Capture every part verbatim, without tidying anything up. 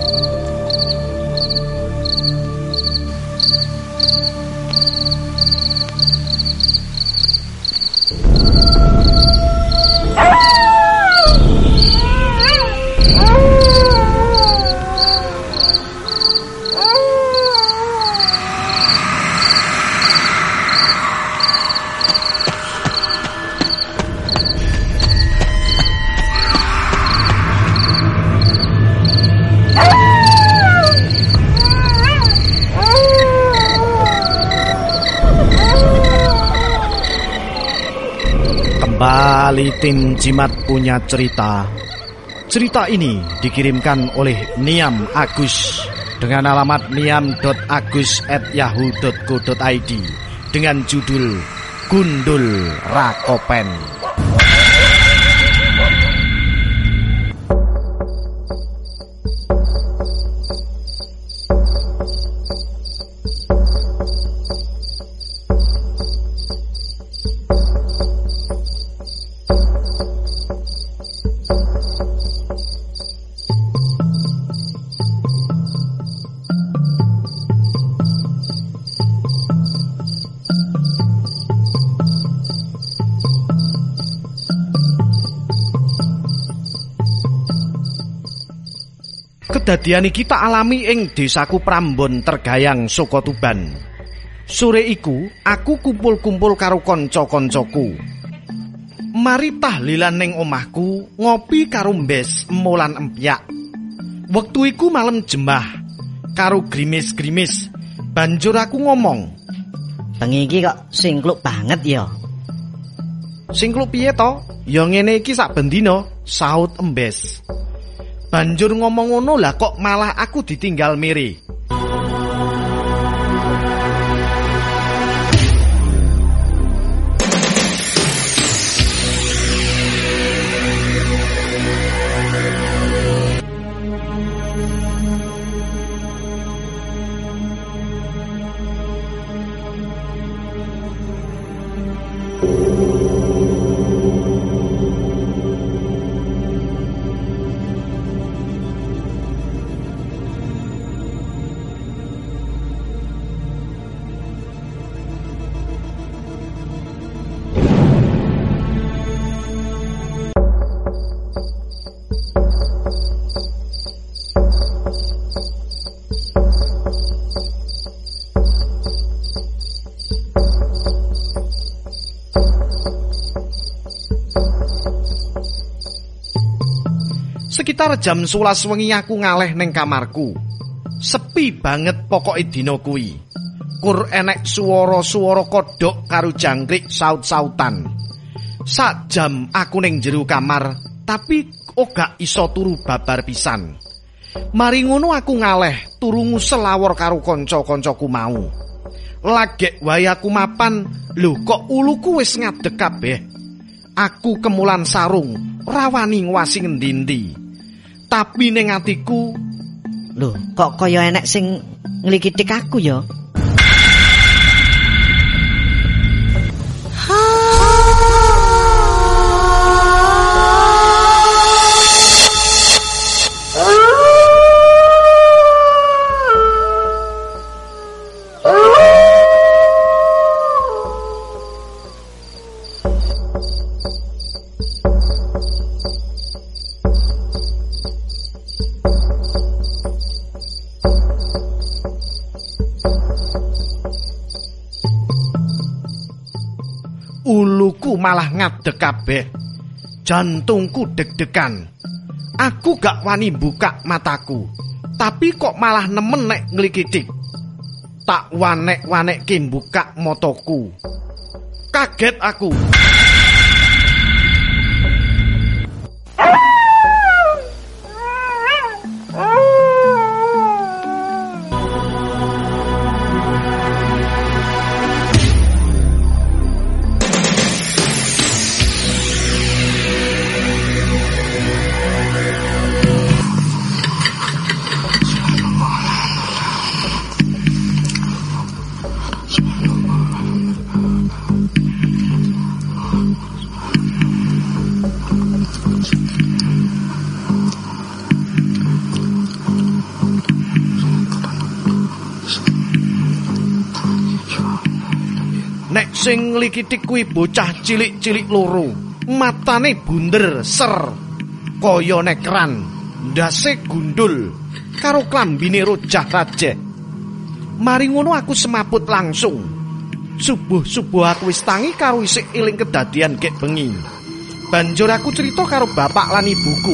Kembali tim Jimat punya cerita. Cerita ini dikirimkan oleh Niam Agus dengan alamat niam dot agus at yahoo dot co dot i d dengan judul Gundul Rakopen. Kedadian iki tak alami ing desaku Prambon Tergayang saka Tuban. Sore iku aku kumpul-kumpul karo kanca-kancaku. Mari tahlilan ning omahku, ngopi karo mbes emolan empyak. Wektu iku malam jemah karo grimis-grimis. Banjur aku ngomong, "Bengi iki kok singkluk banget ya." "Singkluk piye to? Ya ngene iki sak ben dina," saut embes. Banjur ngomong ngono lah kok malah aku ditinggal mere. Sekitar jam sewelas wengi aku ngaleh neng kamarku. Sepi banget pokoke dina kuwi. Kur enek swara-swara kodhok karo jangkrik saut-sautan. Sak jam aku ning jero kamar, tapi ora iso turu babar pisan. Mari ngono aku ngaleh turu nguselawor karo kanca-kancaku mau. Lagek wae aku mapan, lho kok uluku wis ngadeg kabeh. Aku kemulan sarung, rawani ngwasi ngendi-endi. Tapi ning atiku, lho kok kaya enek sing nglikitik aku ya. Uluku malah ngadeg kabeh. Jantungku deg-degan. Aku gak wani buka mataku. Tapi kok malah nemen nek nglikitik. Tak wanek-wanekke buka mataku. Kaget aku. Sing nglikiti kuwi bocah cilik-cilik loro. Matane bunder ser kaya nekeran. Ndase gundul karo klambine rojah rajeh. Mari ngono aku semaput langsung. Subuh-subuh aku wis tangi karo isik eling kedadian kek bengi. Banjur aku cerita karo bapak lan ibuku.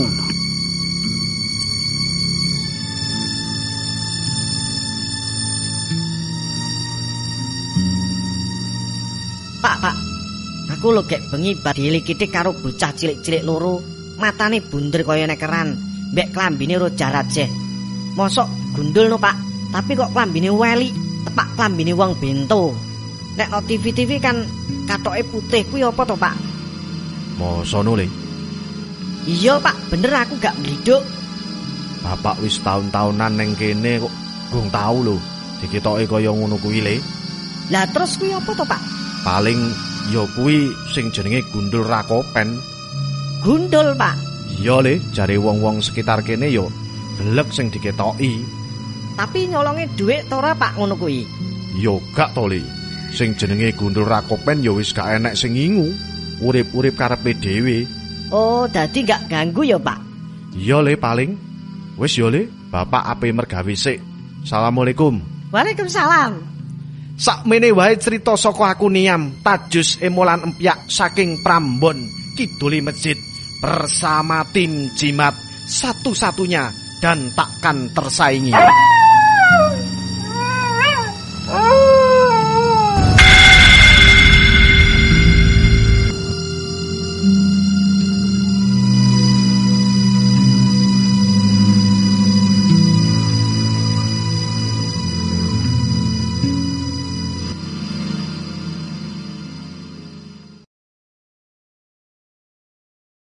Pak, Pak. Aku lho gek bengi badhe likiti karo bocah cilik-cilik loro, matane bunder kaya nekeran, mbek klambine rojah rajeh. Mosok gundul no, Pak, tapi kok klambine weli, tepak klambine wong bento. Nek no T V-T V kan katoke putih kuwi apa to, Pak? Mosono le. Iya, Pak, bener aku gak mliduk. Bapak wis tahun-tahunan neng kene kok gong tau lho diketoke kaya ngono kuwi le. Lah terus kuwi apa to, Pak? Paling ya kuwi sing jenenge gundul rakopen. Gundul, Pak. Iya le, jare wong-wong sekitar kene ya gelek sing diketoki. Tapi nyolonge dhuwit to ora, Pak, ngono kuwi? Ya gak to le. Sing jenenge gundul rakopen ya wis gak enek sing ngingu. Urip-urip karepe dhewe. Oh, dadi gak ganggu ya, Pak? Iya le paling. Wis ya le, bapak ape mergawe sik. Assalamualaikum. Waalaikumsalam. Sakmene wae cerita saka aku Niam, Tajus Emolan Empyak saking Prambon, kiduli masjid bersama tim jimat satu-satunya dan takkan tersaingi.